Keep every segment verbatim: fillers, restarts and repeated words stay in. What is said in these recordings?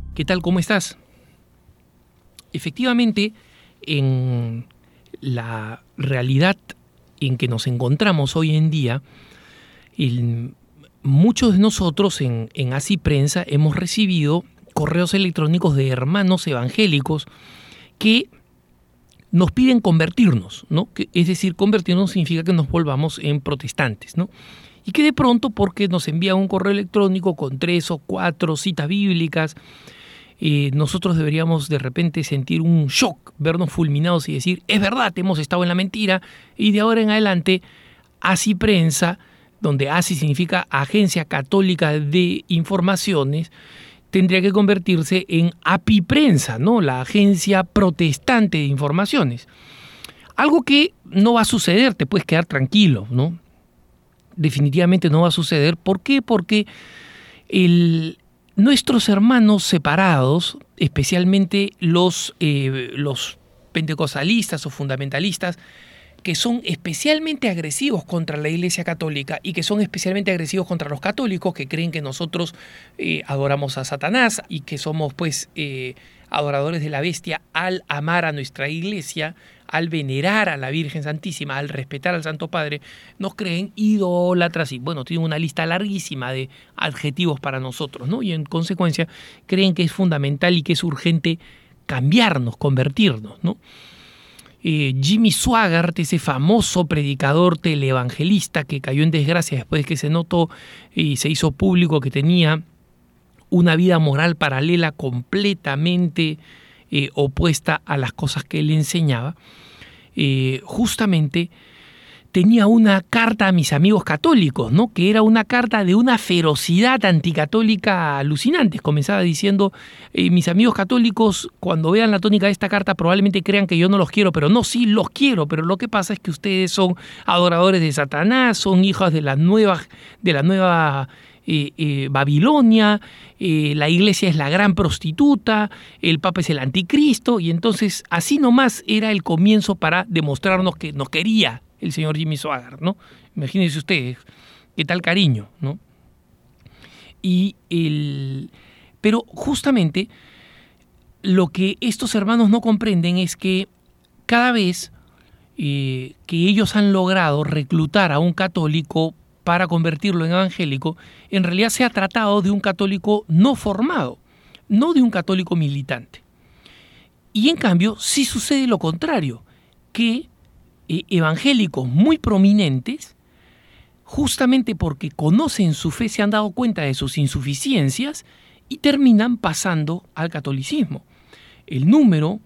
¿Qué tal? ¿Cómo estás? Efectivamente, en la realidad en que nos encontramos hoy en día, el, muchos de nosotros en, en Así Prensa hemos recibido correos electrónicos de hermanos evangélicos que nos piden convertirnos, ¿no? Que, es decir, convertirnos significa que nos volvamos en protestantes, ¿no? Y que de pronto, porque nos envían un correo electrónico con tres o cuatro citas bíblicas, eh, nosotros deberíamos de repente sentir un shock, vernos fulminados y decir, es verdad, hemos estado en la mentira, y de ahora en adelante, Así Prensa, donde Así significa Agencia Católica de Informaciones, tendría que convertirse en API Prensa, ¿no? La Agencia Protestante de Informaciones. Algo que no va a suceder, te puedes quedar tranquilo, ¿no? Definitivamente no va a suceder. ¿Por qué? Porque el, nuestros hermanos separados, especialmente los, eh, los pentecostalistas o fundamentalistas, que son especialmente agresivos contra la Iglesia Católica y que son especialmente agresivos contra los católicos, que creen que nosotros eh, adoramos a Satanás y que somos pues eh, adoradores de la bestia al amar a nuestra Iglesia, al venerar a la Virgen Santísima, al respetar al Santo Padre, nos creen idólatras y bueno, tienen una lista larguísima de adjetivos para nosotros, ¿no? Y en consecuencia creen que es fundamental y que es urgente cambiarnos, convertirnos, ¿no? Eh, Jimmy Swaggart, ese famoso predicador televangelista que cayó en desgracia después de que se notó y se hizo público que tenía una vida moral paralela completamente eh, opuesta a las cosas que él enseñaba, eh, justamente tenía una carta a mis amigos católicos, ¿no? Que era una carta de una ferocidad anticatólica alucinante. Comenzaba diciendo, eh, mis amigos católicos, cuando vean la tónica de esta carta, probablemente crean que yo no los quiero, pero no, sí los quiero, pero lo que pasa es que ustedes son adoradores de Satanás, son hijos de la nueva, de la nueva eh, eh, Babilonia, eh, la iglesia es la gran prostituta, el papa es el anticristo, y entonces así nomás era el comienzo para demostrarnos que nos quería el señor Jimmy Swaggart, ¿no? Imagínense ustedes, qué tal cariño, ¿no? Y el, pero justamente lo que estos hermanos no comprenden es que cada vez eh, que ellos han logrado reclutar a un católico para convertirlo en evangélico, en realidad se ha tratado de un católico no formado, no de un católico militante. Y en cambio sí sucede lo contrario, que evangélicos muy prominentes, justamente porque conocen su fe, se han dado cuenta de sus insuficiencias y terminan pasando al catolicismo. El número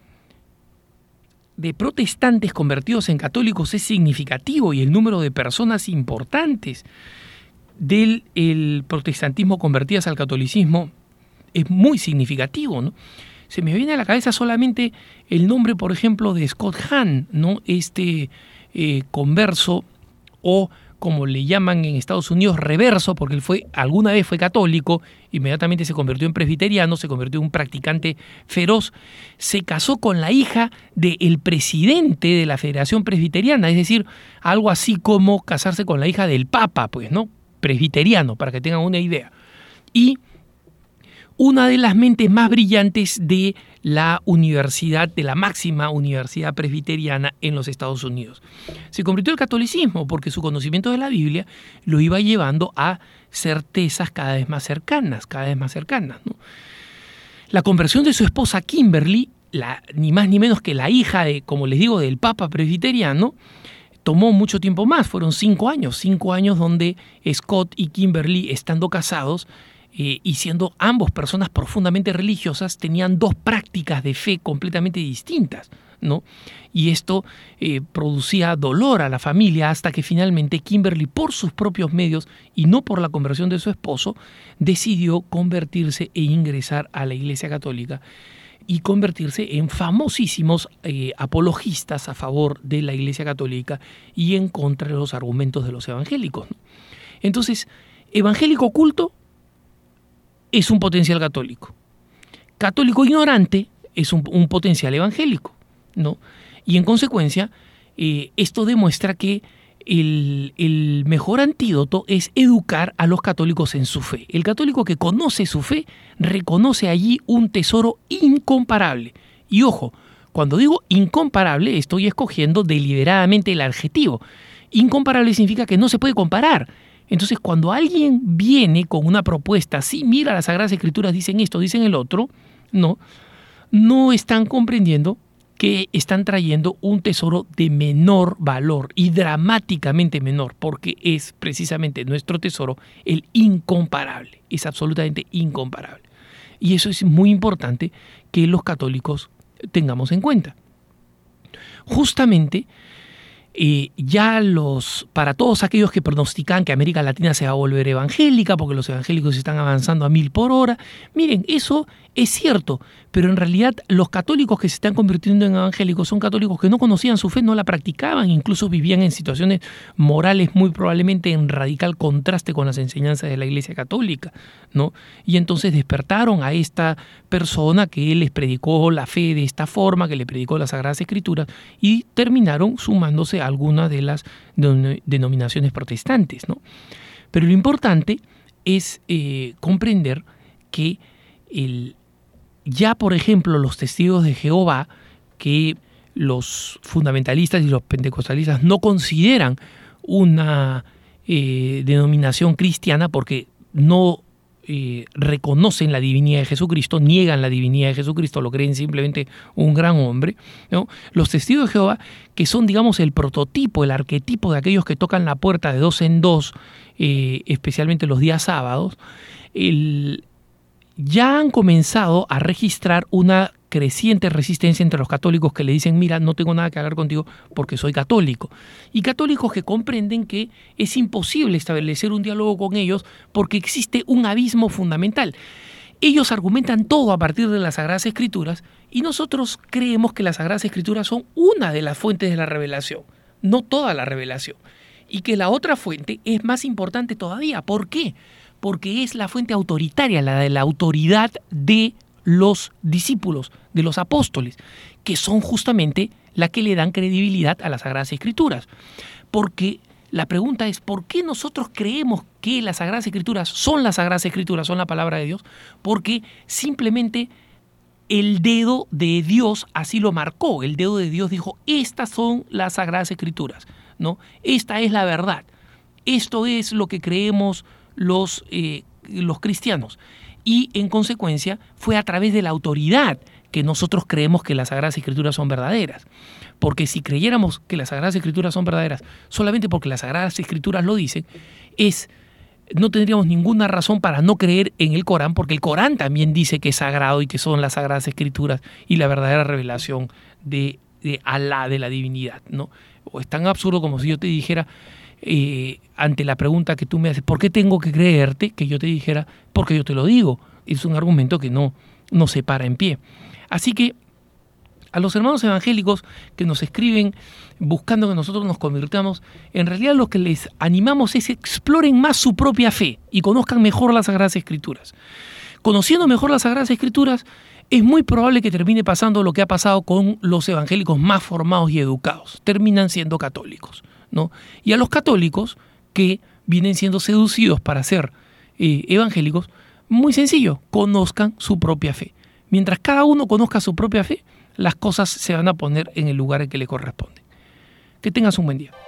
de protestantes convertidos en católicos es significativo y el número de personas importantes del el protestantismo convertidas al catolicismo es muy significativo, ¿no? Se me viene a la cabeza solamente el nombre, por ejemplo, de Scott Hahn, ¿no? Este eh, converso, o como le llaman en Estados Unidos, reverso, porque él fue, alguna vez fue católico, inmediatamente se convirtió en presbiteriano, se convirtió en un practicante feroz, se casó con la hija del presidente de la Federación Presbiteriana, es decir, algo así como casarse con la hija del Papa, pues, ¿no? Presbiteriano, para que tengan una idea. Y una de las mentes más brillantes de la universidad, de la máxima universidad presbiteriana en los Estados Unidos. Se convirtió al catolicismo porque su conocimiento de la Biblia lo iba llevando a certezas cada vez más cercanas, cada vez más cercanas, ¿no? La conversión de su esposa Kimberly, la, ni más ni menos que la hija de, como les digo, del Papa presbiteriano, tomó mucho tiempo más, fueron cinco años, cinco años donde Scott y Kimberly, estando casados, Eh, y siendo ambos personas profundamente religiosas, tenían dos prácticas de fe completamente distintas, ¿no? Y esto eh, producía dolor a la familia hasta que finalmente Kimberly, por sus propios medios y no por la conversión de su esposo, decidió convertirse e ingresar a la Iglesia Católica y convertirse en famosísimos eh, apologistas a favor de la Iglesia Católica y en contra de los argumentos de los evangélicos, ¿no? Entonces, evangélico oculto es un potencial católico. Católico ignorante es un, un potencial evangélico, ¿no? Y en consecuencia, eh, esto demuestra que el, el mejor antídoto es educar a los católicos en su fe. El católico que conoce su fe reconoce allí un tesoro incomparable. Y ojo, cuando digo incomparable, estoy escogiendo deliberadamente el adjetivo. Incomparable significa que no se puede comparar. Entonces, cuando alguien viene con una propuesta, sí, mira, las Sagradas Escrituras dicen esto, dicen el otro, no, no están comprendiendo que están trayendo un tesoro de menor valor y dramáticamente menor, porque es precisamente nuestro tesoro el incomparable, es absolutamente incomparable. Y eso es muy importante que los católicos tengamos en cuenta. Justamente, eh, ya los, para todos aquellos que pronostican que América Latina se va a volver evangélica porque los evangélicos están avanzando a mil por hora, miren, eso es cierto, pero en realidad los católicos que se están convirtiendo en evangélicos son católicos que no conocían su fe, no la practicaban, incluso vivían en situaciones morales muy probablemente en radical contraste con las enseñanzas de la Iglesia Católica, ¿no? Y entonces despertaron a esta persona que les predicó la fe de esta forma, que le predicó las Sagradas Escrituras, y terminaron sumándose a algunas de las denominaciones protestantes, ¿no? Pero lo importante es eh, comprender que el Ya, por ejemplo, los testigos de Jehová, que los fundamentalistas y los pentecostalistas no consideran una eh, denominación cristiana porque no eh, reconocen la divinidad de Jesucristo, niegan la divinidad de Jesucristo, lo creen simplemente un gran hombre, ¿no? Los testigos de Jehová, que son, digamos, el prototipo, el arquetipo de aquellos que tocan la puerta de dos en dos, eh, especialmente los días sábados, el ya han comenzado a registrar una creciente resistencia entre los católicos que le dicen, mira, no tengo nada que hablar contigo porque soy católico. Y católicos que comprenden que es imposible establecer un diálogo con ellos porque existe un abismo fundamental. Ellos argumentan todo a partir de las Sagradas Escrituras y nosotros creemos que las Sagradas Escrituras son una de las fuentes de la revelación, no toda la revelación. Y que la otra fuente es más importante todavía. ¿Por qué? Porque es la fuente autoritaria, la de la autoridad de los discípulos, de los apóstoles, que son justamente la que le dan credibilidad a las Sagradas Escrituras. Porque la pregunta es, ¿por qué nosotros creemos que las Sagradas Escrituras son las Sagradas Escrituras, son la palabra de Dios? Porque simplemente el dedo de Dios así lo marcó. El dedo de Dios dijo, estas son las Sagradas Escrituras, ¿no? Esta es la verdad. Esto es lo que creemos los, eh, los cristianos. Y en consecuencia fue a través de la autoridad que nosotros creemos que las Sagradas Escrituras son verdaderas. Porque si creyéramos que las Sagradas Escrituras son verdaderas solamente porque las Sagradas Escrituras lo dicen, es, no tendríamos ninguna razón para no creer en el Corán, porque el Corán también dice que es sagrado y que son las Sagradas Escrituras y la verdadera revelación de, de Alá, de la divinidad, ¿no? O es tan absurdo como si yo te dijera, Eh, ante la pregunta que tú me haces, ¿por qué tengo que creerte? Que yo te dijera, porque yo te lo digo. Es un argumento que no, no se para en pie. Así que a los hermanos evangélicos que nos escriben buscando que nosotros nos convirtamos, en realidad lo que les animamos es exploren más su propia fe y conozcan mejor las Sagradas Escrituras. Conociendo mejor las Sagradas Escrituras, es muy probable que termine pasando lo que ha pasado con los evangélicos más formados y educados. Terminan siendo católicos, ¿no? Y a los católicos que vienen siendo seducidos para ser eh, evangélicos, muy sencillo, conozcan su propia fe. Mientras cada uno conozca su propia fe, las cosas se van a poner en el lugar en que le corresponde. Que tengas un buen día.